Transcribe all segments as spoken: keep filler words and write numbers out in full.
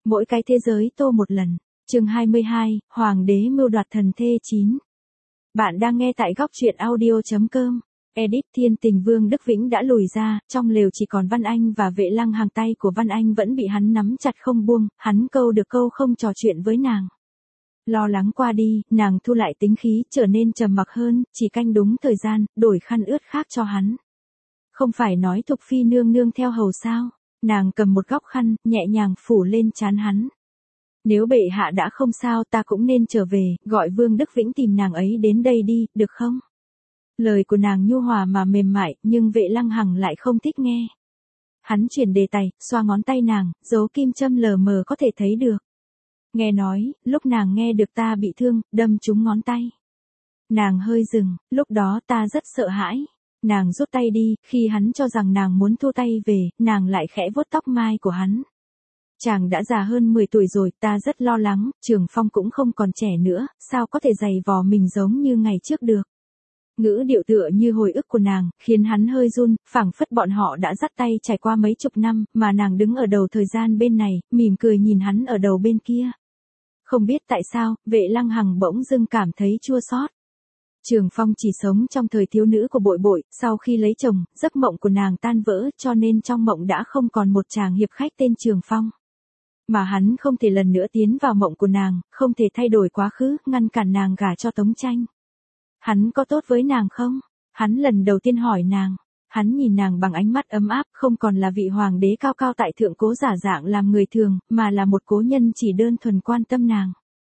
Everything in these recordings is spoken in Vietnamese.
Mỗi cái thế giới tô một lần. Chương hai mươi hai, Hoàng đế mưu đoạt thần thê chín. Bạn đang nghe tại góc truyện audio chấm com. Edit Thiên Tình Vương Đức Vĩnh đã lùi ra, trong lều chỉ còn Văn Anh và Vệ Lăng Hàng, tay của Văn Anh vẫn bị hắn nắm chặt không buông, hắn câu được câu không trò chuyện với nàng. Lo lắng qua đi, nàng thu lại tính khí, trở nên trầm mặc hơn, chỉ canh đúng thời gian, đổi khăn ướt khác cho hắn. Không phải nói Thục Phi nương nương theo hầu sao? Nàng cầm một góc khăn, nhẹ nhàng phủ lên trán hắn. Nếu bệ hạ đã không sao, ta cũng nên trở về, gọi Vương Đức Vĩnh tìm nàng ấy đến đây đi, được không? Lời của nàng nhu hòa mà mềm mại, nhưng Vệ Lăng Hằng lại không thích nghe. Hắn chuyển đề tài, xoa ngón tay nàng, dấu kim châm lờ mờ có thể thấy được. Nghe nói, lúc nàng nghe được ta bị thương, đâm trúng ngón tay. Nàng hơi dừng, lúc đó ta rất sợ hãi. Nàng rút tay đi, khi hắn cho rằng nàng muốn thu tay về, nàng lại khẽ vuốt tóc mai của hắn. Chàng đã già hơn mười tuổi rồi, ta rất lo lắng, Trường Phong cũng không còn trẻ nữa, sao có thể giày vò mình giống như ngày trước được. Ngữ điệu tựa như hồi ức của nàng, khiến hắn hơi run, phảng phất bọn họ đã dắt tay trải qua mấy chục năm, mà nàng đứng ở đầu thời gian bên này, mỉm cười nhìn hắn ở đầu bên kia. Không biết tại sao, Vệ Lăng Hằng bỗng dưng cảm thấy chua xót. Trường Phong chỉ sống trong thời thiếu nữ của Bội Bội, sau khi lấy chồng, giấc mộng của nàng tan vỡ, cho nên trong mộng đã không còn một chàng hiệp khách tên Trường Phong. Mà hắn không thể lần nữa tiến vào mộng của nàng, không thể thay đổi quá khứ, ngăn cản nàng gả cho Tống Tranh. Hắn có tốt với nàng không? Hắn lần đầu tiên hỏi nàng. Hắn nhìn nàng bằng ánh mắt ấm áp, không còn là vị hoàng đế cao cao tại thượng cố giả dạng làm người thường, mà là một cố nhân chỉ đơn thuần quan tâm nàng.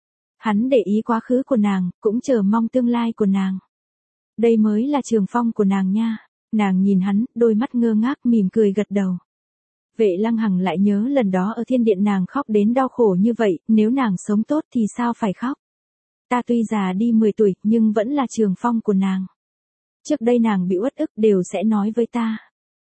Hắn để ý quá khứ của nàng, cũng chờ mong tương lai của nàng. Đây mới là Trường Phong của nàng nha. Nàng nhìn hắn, đôi mắt ngơ ngác mỉm cười gật đầu. Vệ Lăng Hằng lại nhớ lần đó ở thiên điện nàng khóc đến đau khổ như vậy, nếu nàng sống tốt thì sao phải khóc. Ta tuy già đi mười tuổi, nhưng vẫn là Trường Phong của nàng. Trước đây nàng bị uất ức đều sẽ nói với ta.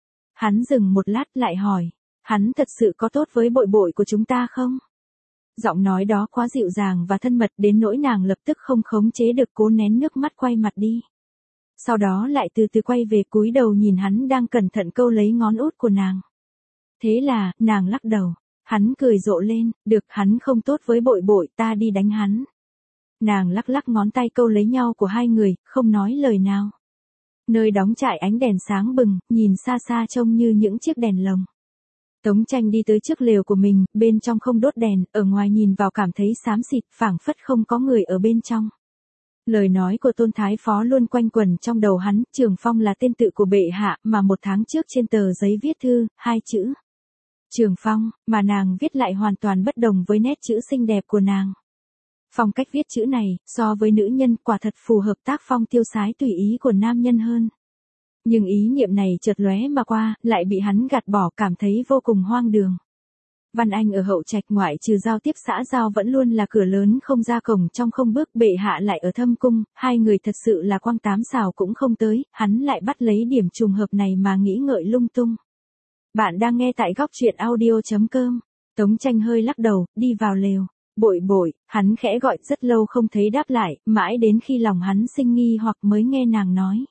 Hắn dừng một lát lại hỏi, hắn thật sự có tốt với Bội Bội của chúng ta không? Giọng nói đó quá dịu dàng và thân mật đến nỗi nàng lập tức không khống chế được, cố nén nước mắt quay mặt đi. Sau đó lại từ từ quay về, cúi đầu nhìn hắn đang cẩn thận câu lấy ngón út của nàng. Thế là, nàng lắc đầu. Hắn cười rộ lên, được, hắn không tốt với Bội Bội, ta đi đánh hắn. Nàng lắc lắc ngón tay câu lấy nhau của hai người, không nói lời nào. Nơi đóng trại ánh đèn sáng bừng, nhìn xa xa trông như những chiếc đèn lồng. Tống Tranh đi tới trước lều của mình, bên trong không đốt đèn, ở ngoài nhìn vào cảm thấy xám xịt, phảng phất không có người ở bên trong. Lời nói của Tôn Thái Phó luôn quanh quẩn trong đầu hắn, Trường Phong là tên tự của bệ hạ, mà một tháng trước trên tờ giấy viết thư, hai chữ. Trường Phong, mà nàng viết lại hoàn toàn bất đồng với nét chữ xinh đẹp của nàng. Phong cách viết chữ này, so với nữ nhân quả thật phù hợp tác phong tiêu sái tùy ý của nam nhân hơn. Nhưng ý niệm này chợt lóe mà qua, lại bị hắn gạt bỏ, cảm thấy vô cùng hoang đường. Văn Anh ở hậu trạch ngoại trừ giao tiếp xã giao vẫn luôn là cửa lớn không ra cổng trong không bước, bệ hạ lại ở thâm cung, hai người thật sự là quang tám xào cũng không tới, hắn lại bắt lấy điểm trùng hợp này mà nghĩ ngợi lung tung. Bạn đang nghe tại góc truyện audio chấm com. Tống Tranh hơi lắc đầu, đi vào lều. Bội Bội, hắn khẽ gọi rất lâu không thấy đáp lại, mãi đến khi lòng hắn sinh nghi hoặc mới nghe nàng nói.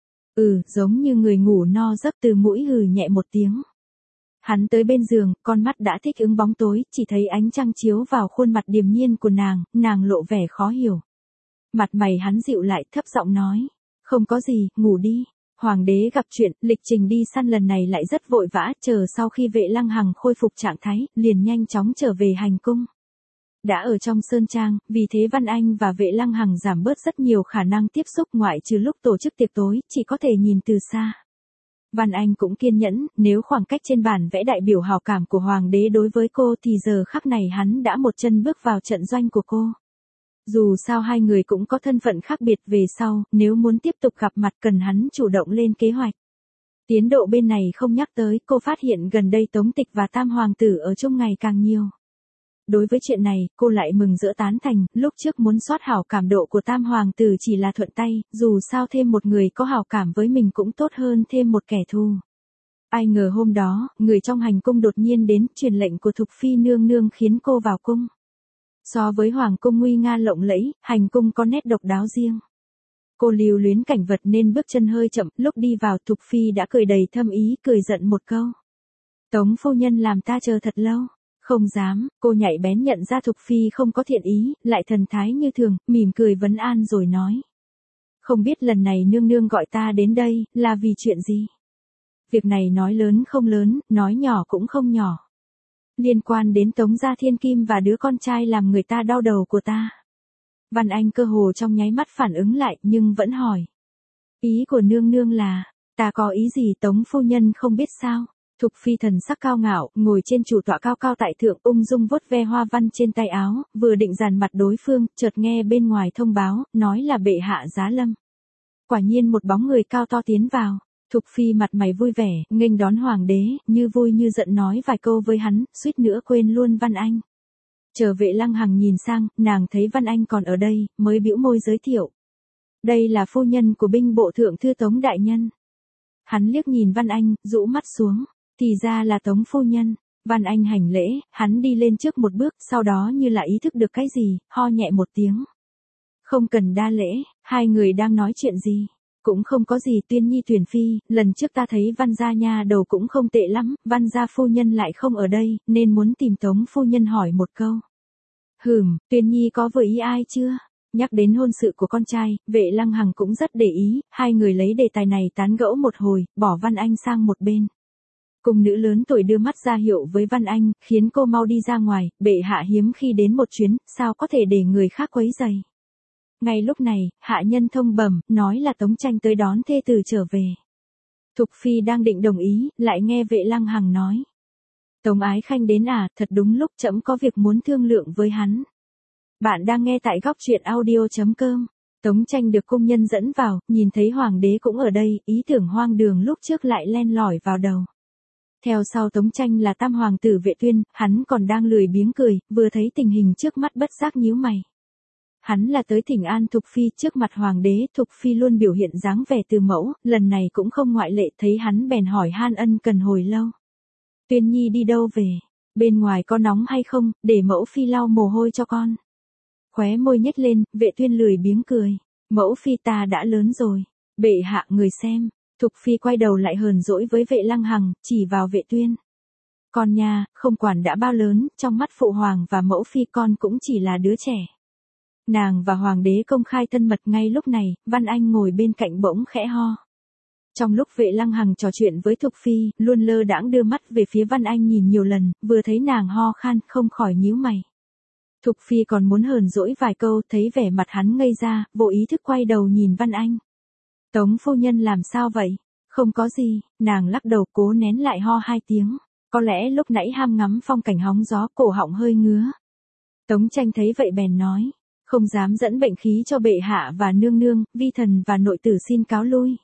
Ừ, giống như người ngủ no giấc, từ mũi hừ nhẹ một tiếng. Hắn tới bên giường, con mắt đã thích ứng bóng tối, chỉ thấy ánh trăng chiếu vào khuôn mặt điềm nhiên của nàng, nàng lộ vẻ khó hiểu. Mặt mày hắn dịu lại, thấp giọng nói. Không có gì, ngủ đi. Hoàng đế gặp chuyện, lịch trình đi săn lần này lại rất vội vã, chờ sau khi Vệ Lăng Hằng khôi phục trạng thái, liền nhanh chóng trở về hành cung. Đã ở trong sơn trang, vì thế Văn Anh và Vệ Lăng Hằng giảm bớt rất nhiều khả năng tiếp xúc, ngoại trừ lúc tổ chức tiệc tối, chỉ có thể nhìn từ xa. Văn Anh cũng kiên nhẫn, nếu khoảng cách trên bản vẽ đại biểu hào cảm của Hoàng đế đối với cô thì giờ khắc này hắn đã một chân bước vào trận doanh của cô. Dù sao hai người cũng có thân phận khác biệt, về sau, nếu muốn tiếp tục gặp mặt cần hắn chủ động lên kế hoạch. Tiến độ bên này không nhắc tới, cô phát hiện gần đây Tống Tịch và Tam Hoàng tử ở chung ngày càng nhiều. Đối với chuyện này, cô lại mừng rỡ tán thành, lúc trước muốn soát hảo cảm độ của Tam Hoàng tử chỉ là thuận tay, dù sao thêm một người có hảo cảm với mình cũng tốt hơn thêm một kẻ thù. Ai ngờ hôm đó, người trong hành cung đột nhiên đến, truyền lệnh của Thục Phi nương nương khiến cô vào cung. So với Hoàng cung nguy nga lộng lẫy, hành cung có nét độc đáo riêng. Cô lưu luyến cảnh vật nên bước chân hơi chậm, lúc đi vào Thục Phi đã cười đầy thâm ý, cười giận một câu. Tống phu nhân làm ta chờ thật lâu. Không dám, cô nhạy bén nhận ra Thục Phi không có thiện ý, lại thần thái như thường, mỉm cười vấn an rồi nói. Không biết lần này nương nương gọi ta đến đây, là vì chuyện gì? Việc này nói lớn không lớn, nói nhỏ cũng không nhỏ. Liên quan đến Tống Gia Thiên Kim và đứa con trai làm người ta đau đầu của ta. Văn Anh cơ hồ trong nháy mắt phản ứng lại, nhưng vẫn hỏi. Ý của nương nương là, ta có ý gì Tống phu nhân không biết sao? Thục Phi thần sắc cao ngạo, ngồi trên chủ tọa cao cao tại thượng, ung dung vuốt ve hoa văn trên tay áo, vừa định dàn mặt đối phương, chợt nghe bên ngoài thông báo, nói là bệ hạ giá lâm. Quả nhiên một bóng người cao to tiến vào. Thục Phi mặt mày vui vẻ, nghênh đón hoàng đế, như vui như giận nói vài câu với hắn, suýt nữa quên luôn Văn Anh. Chờ Vệ Lăng Hằng nhìn sang, nàng thấy Văn Anh còn ở đây, mới bĩu môi giới thiệu. Đây là phu nhân của binh bộ thượng thư Tống đại nhân. Hắn liếc nhìn Văn Anh, rũ mắt xuống, thì ra là Tống phu nhân. Văn Anh hành lễ, hắn đi lên trước một bước, sau đó như là ý thức được cái gì, ho nhẹ một tiếng. Không cần đa lễ, hai người đang nói chuyện gì? Cũng không có gì Tuyên Nhi tuyển phi, lần trước ta thấy Văn gia nha đầu cũng không tệ lắm, Văn gia phu nhân lại không ở đây, nên muốn tìm Tống phu nhân hỏi một câu. Hừm, Tuyên Nhi có vừa ý ai chưa? Nhắc đến hôn sự của con trai, Vệ Lăng Hằng cũng rất để ý, hai người lấy đề tài này tán gẫu một hồi, bỏ Văn Anh sang một bên. Cung nữ lớn tuổi đưa mắt ra hiệu với Văn Anh, khiến cô mau đi ra ngoài, bệ hạ hiếm khi đến một chuyến, sao có thể để người khác quấy rầy. Ngay lúc này, hạ nhân thông bẩm, nói là Tống Tranh tới đón thê tử trở về. Thục Phi đang định đồng ý, lại nghe Vệ Lăng Hằng nói. Tống Ái Khanh đến à, thật đúng lúc trẫm có việc muốn thương lượng với hắn. Bạn đang nghe tại góc truyện audio chấm com. Tống Tranh được cung nhân dẫn vào, nhìn thấy hoàng đế cũng ở đây, ý tưởng hoang đường lúc trước lại len lỏi vào đầu. Theo sau Tống Tranh là tam hoàng tử Vệ Tuyên, hắn còn đang lười biếng cười, vừa thấy tình hình trước mắt bất giác nhíu mày. Hắn là tới thỉnh an Thục Phi trước mặt hoàng đế, Thục Phi luôn biểu hiện dáng vẻ từ mẫu, lần này cũng không ngoại lệ, thấy hắn bèn hỏi han ân cần hồi lâu. Tuyên Nhi đi đâu về? Bên ngoài có nóng hay không, để mẫu Phi lau mồ hôi cho con. Khóe môi nhếch lên, Vệ Tuyên lười biếng cười. Mẫu Phi ta đã lớn rồi. Bệ hạ người xem. Thục Phi quay đầu lại hờn dỗi với Vệ Lăng Hằng, chỉ vào Vệ Tuyên. Con nha, không quản đã bao lớn, trong mắt phụ hoàng và mẫu Phi con cũng chỉ là đứa trẻ. Nàng và hoàng đế công khai thân mật ngay lúc này, Văn Anh ngồi bên cạnh bỗng khẽ ho. Trong lúc Vệ Lăng Hằng trò chuyện với Thục Phi, luôn lơ đãng đưa mắt về phía Văn Anh nhìn nhiều lần, vừa thấy nàng ho khan, không khỏi nhíu mày. Thục Phi còn muốn hờn dỗi vài câu, thấy vẻ mặt hắn ngây ra, vô ý thức quay đầu nhìn Văn Anh. Tống phu nhân làm sao vậy? Không có gì, nàng lắc đầu cố nén lại ho hai tiếng. Có lẽ lúc nãy ham ngắm phong cảnh hóng gió, cổ họng hơi ngứa. Tống Tranh thấy vậy bèn nói. Không dám dẫn bệnh khí cho bệ hạ và nương nương, vi thần và nội tử xin cáo lui.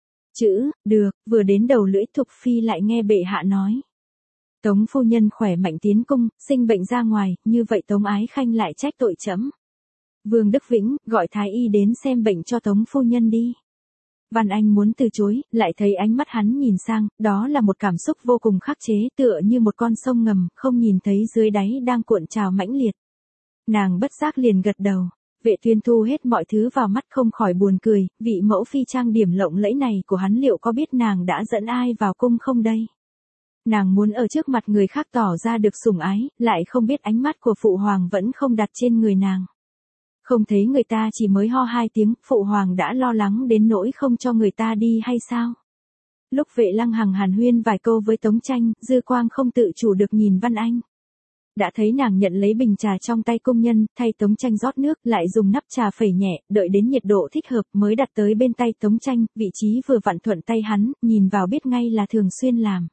Chữ, được, vừa đến đầu lưỡi Thục Phi lại nghe bệ hạ nói. Tống phu nhân khỏe mạnh tiến cung, sinh bệnh ra ngoài, như vậy Tống Ái Khanh lại trách tội trẫm. Vương Đức Vĩnh, gọi thái y đến xem bệnh cho Tống phu nhân đi. Văn Anh muốn từ chối, lại thấy ánh mắt hắn nhìn sang, đó là một cảm xúc vô cùng khắc chế, tựa như một con sông ngầm, không nhìn thấy dưới đáy đang cuộn trào mãnh liệt. Nàng bất giác liền gật đầu. Vệ Tuyên thu hết mọi thứ vào mắt không khỏi buồn cười, vị mẫu phi trang điểm lộng lẫy này của hắn liệu có biết nàng đã dẫn ai vào cung không đây? Nàng muốn ở trước mặt người khác tỏ ra được sủng ái, lại không biết ánh mắt của phụ hoàng vẫn không đặt trên người nàng. Không thấy người ta chỉ mới ho hai tiếng, phụ hoàng đã lo lắng đến nỗi không cho người ta đi hay sao? Lúc Vệ Lăng Hằng hàn huyên vài câu với Tống Tranh, dư quang không tự chủ được nhìn Văn Anh. Đã thấy nàng nhận lấy bình trà trong tay công nhân, thay Tống Tranh rót nước, lại dùng nắp trà phẩy nhẹ, đợi đến nhiệt độ thích hợp mới đặt tới bên tay Tống Tranh, vị trí vừa vặn thuận tay hắn, nhìn vào biết ngay là thường xuyên làm.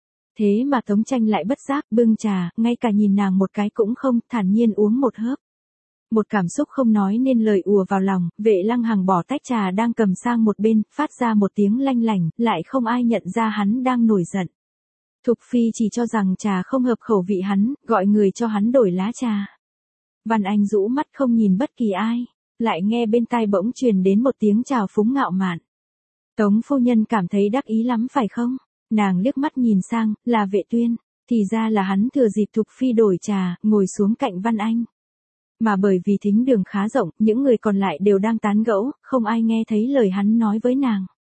Thế mà Tống Tranh lại bất giác bưng trà, ngay cả nhìn nàng một cái cũng không, thản nhiên uống một hớp. Một cảm xúc không nói nên lời ùa vào lòng, Vệ Lăng Hằng bỏ tách trà đang cầm sang một bên, phát ra một tiếng lanh lảnh, lại không ai nhận ra hắn đang nổi giận. Thục Phi chỉ cho rằng trà không hợp khẩu vị hắn, gọi người cho hắn đổi lá trà. Văn Anh rũ mắt không nhìn bất kỳ ai, lại nghe bên tai bỗng truyền đến một tiếng chào phúng ngạo mạn. Tống phu nhân cảm thấy đắc ý lắm phải không? Nàng liếc mắt nhìn sang, là Vệ Tuyên, thì ra là hắn thừa dịp Thục Phi đổi trà, ngồi xuống cạnh Văn Anh. Mà bởi vì thính đường khá rộng, những người còn lại đều đang tán gẫu, không ai nghe thấy lời hắn nói với nàng.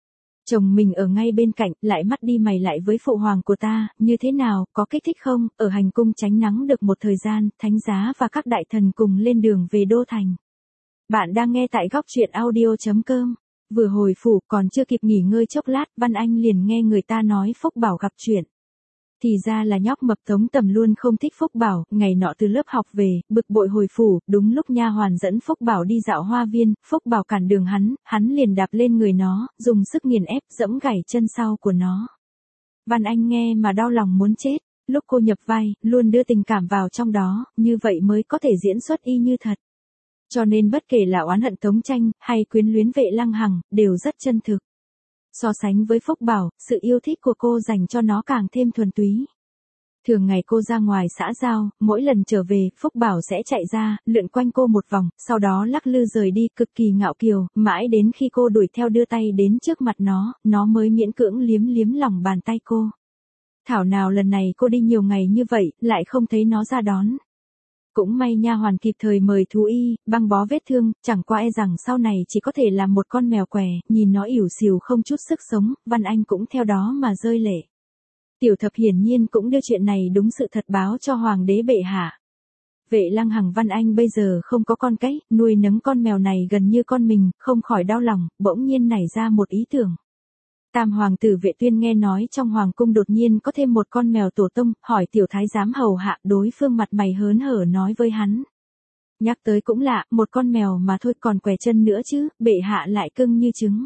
Chồng mình ở ngay bên cạnh, lại mắt đi mày lại với phụ hoàng của ta, như thế nào, có kích thích không, ở hành cung tránh nắng được một thời gian, thánh giá và các đại thần cùng lên đường về đô thành. Bạn đang nghe tại góc truyện audio.com. Vừa hồi phủ, còn chưa kịp nghỉ ngơi chốc lát, Văn Anh liền nghe người ta nói Phúc Bảo gặp chuyện. Thì ra là nhóc mập Tống Tầm luôn không thích Phúc Bảo, ngày nọ từ lớp học về, bực bội hồi phủ, đúng lúc nha hoàn dẫn Phúc Bảo đi dạo hoa viên, Phúc Bảo cản đường hắn, hắn liền đạp lên người nó, dùng sức nghiền ép, giẫm gãy chân sau của nó. Văn Anh nghe mà đau lòng muốn chết, lúc cô nhập vai, luôn đưa tình cảm vào trong đó, như vậy mới có thể diễn xuất y như thật. Cho nên bất kể là oán hận Tống Tranh, hay quyến luyến Vệ Lăng Hằng, đều rất chân thực. So sánh với Phúc Bảo, sự yêu thích của cô dành cho nó càng thêm thuần túy. Thường ngày cô ra ngoài xã giao, mỗi lần trở về, Phúc Bảo sẽ chạy ra, lượn quanh cô một vòng, sau đó lắc lư rời đi cực kỳ ngạo kiều, mãi đến khi cô đuổi theo đưa tay đến trước mặt nó, nó mới miễn cưỡng liếm liếm lòng bàn tay cô. Thảo nào lần này cô đi nhiều ngày như vậy, lại không thấy nó ra đón. Cũng may nha hoàn kịp thời mời thú y, băng bó vết thương, chẳng qua e rằng sau này chỉ có thể là một con mèo què, nhìn nó ỉu xìu không chút sức sống, Văn Anh cũng theo đó mà rơi lệ. Tiểu Thập hiển nhiên cũng đưa chuyện này đúng sự thật báo cho hoàng đế bệ hạ. Vệ Lăng Hằng Văn Anh bây giờ không có con cái, nuôi nấng con mèo này gần như con mình, không khỏi đau lòng, bỗng nhiên nảy ra một ý tưởng. Tam hoàng tử Vệ Tuyên nghe nói trong hoàng cung đột nhiên có thêm một con mèo tổ tông, hỏi tiểu thái giám hầu hạ, đối phương mặt mày hớn hở nói với hắn. Nhắc tới cũng lạ, một con mèo mà thôi còn què chân nữa chứ, bệ hạ lại cưng như trứng.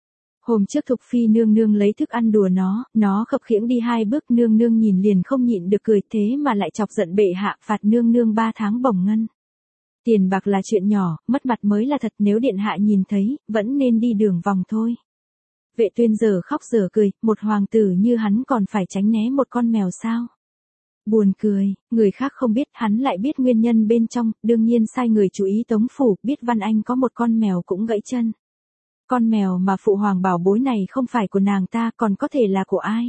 Hôm trước Thục Phi nương nương lấy thức ăn đùa nó, nó khập khiễng đi hai bước, nương nương nhìn liền không nhịn được cười, thế mà lại chọc giận bệ hạ, phạt nương nương ba tháng bổng ngân. Tiền bạc là chuyện nhỏ, mất mặt mới là thật, nếu điện hạ nhìn thấy, vẫn nên đi đường vòng thôi. Vệ Tuyên giờ khóc giờ cười, một hoàng tử như hắn còn phải tránh né một con mèo sao? Buồn cười, người khác không biết, hắn lại biết nguyên nhân bên trong, đương nhiên sai người chú ý Tống phủ, biết Văn Anh có một con mèo cũng gãy chân. Con mèo mà phụ hoàng bảo bối này không phải của nàng ta, còn có thể là của ai?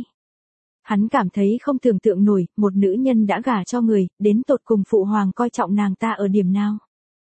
Hắn cảm thấy không tưởng tượng nổi, một nữ nhân đã gả cho người, đến tột cùng phụ hoàng coi trọng nàng ta ở điểm nào?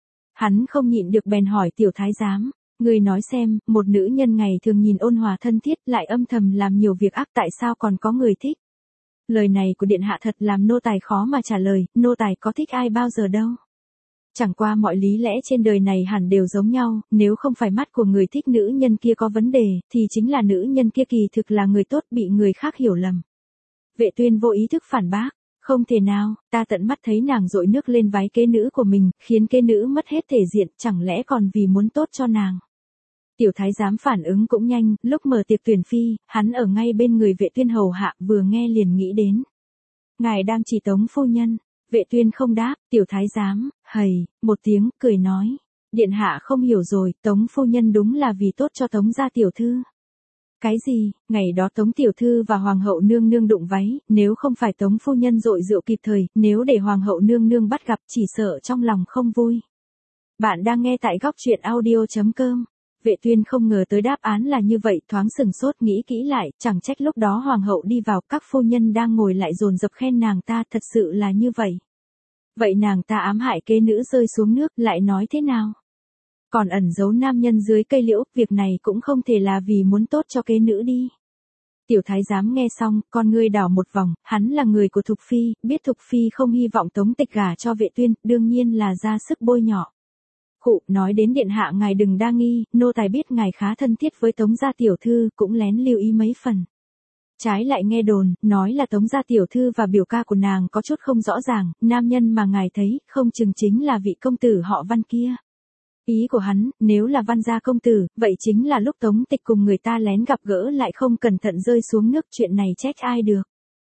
Hắn không nhịn được bèn hỏi tiểu thái giám. Người nói xem, một nữ nhân ngày thường nhìn ôn hòa thân thiết lại âm thầm làm nhiều việc ác, tại sao còn có người thích? Lời này của điện hạ thật làm nô tài khó mà trả lời, nô tài có thích ai bao giờ đâu. Chẳng qua mọi lý lẽ trên đời này hẳn đều giống nhau, nếu không phải mắt của người thích nữ nhân kia có vấn đề, thì chính là nữ nhân kia kỳ thực là người tốt bị người khác hiểu lầm. Vệ Tuyên vô ý thức phản bác. Không thể nào, ta tận mắt thấy nàng dội nước lên váy kế nữ của mình, khiến kế nữ mất hết thể diện, chẳng lẽ còn vì muốn tốt cho nàng. Tiểu thái giám phản ứng cũng nhanh, lúc mở tiệc tuyển phi, hắn ở ngay bên người Vệ Tuyên hầu hạ, vừa nghe liền nghĩ đến. Ngài đang chỉ Tống phu nhân, Vệ Tuyên không đáp, tiểu thái giám, hầy, một tiếng, cười nói. Điện hạ không hiểu rồi, Tống phu nhân đúng là vì tốt cho Tống gia tiểu thư. Cái gì, ngày đó Tống tiểu thư và hoàng hậu nương nương đụng váy, nếu không phải Tống phu nhân dội rượu kịp thời, nếu để hoàng hậu nương nương bắt gặp chỉ sợ trong lòng không vui. Bạn đang nghe tại góc truyện audio.com. Vệ Tuyên không ngờ tới đáp án là như vậy, thoáng sừng sốt nghĩ kỹ lại, chẳng trách lúc đó hoàng hậu đi vào, các phu nhân đang ngồi lại dồn dập khen nàng ta, thật sự là như vậy. Vậy nàng ta ám hại kế nữ rơi xuống nước, lại nói thế nào? Còn ẩn giấu nam nhân dưới cây liễu, việc này cũng không thể là vì muốn tốt cho kế nữ đi. Tiểu thái giám nghe xong, con ngươi đảo một vòng, hắn là người của Thục Phi, biết Thục Phi không hy vọng Tống Tịch gả cho Vệ Tuyên, đương nhiên là ra sức bôi nhọ. Khụ, nói đến điện hạ ngài đừng đa nghi, nô tài biết ngài khá thân thiết với Tống gia tiểu thư, cũng lén lưu ý mấy phần. Trái lại nghe đồn, nói là Tống gia tiểu thư và biểu ca của nàng có chút không rõ ràng, nam nhân mà ngài thấy, không chừng chính là vị công tử họ Văn kia. Ý của hắn, nếu là Văn gia công tử, vậy chính là lúc Tống Tịch cùng người ta lén gặp gỡ lại không cẩn thận rơi xuống nước, chuyện này trách ai được.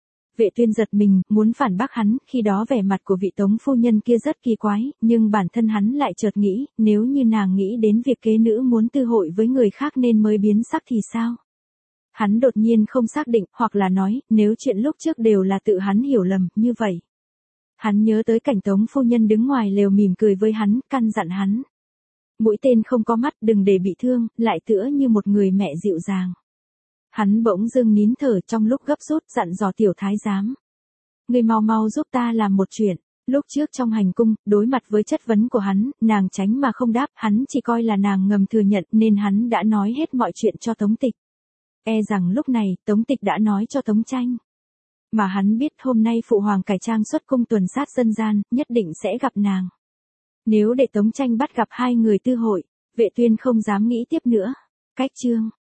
Vệ Tuyên giật mình, muốn phản bác hắn, khi đó vẻ mặt của vị Tống phu nhân kia rất kỳ quái, nhưng bản thân hắn lại chợt nghĩ, nếu như nàng nghĩ đến việc kế nữ muốn tư hội với người khác nên mới biến sắc thì sao? Hắn đột nhiên không xác định, hoặc là nói, nếu chuyện lúc trước đều là tự hắn hiểu lầm, như vậy. Hắn nhớ tới cảnh Tống phu nhân đứng ngoài lều mỉm cười với hắn, căn dặn hắn. Mũi tên không có mắt, đừng để bị thương, lại tựa như một người mẹ dịu dàng. Hắn bỗng dưng nín thở, trong lúc gấp rút dặn dò tiểu thái giám. Ngươi mau mau giúp ta làm một chuyện. Lúc trước trong hành cung, đối mặt với chất vấn của hắn, nàng tránh mà không đáp, hắn chỉ coi là nàng ngầm thừa nhận nên hắn đã nói hết mọi chuyện cho Tống Tịch. E rằng lúc này, Tống Tịch đã nói cho Tống Tranh. Mà hắn biết hôm nay phụ hoàng cải trang xuất cung tuần sát dân gian, nhất định sẽ gặp nàng. Nếu để Tống Tranh bắt gặp hai người tư hội, Vệ Tuyên không dám nghĩ tiếp nữa. Cách chương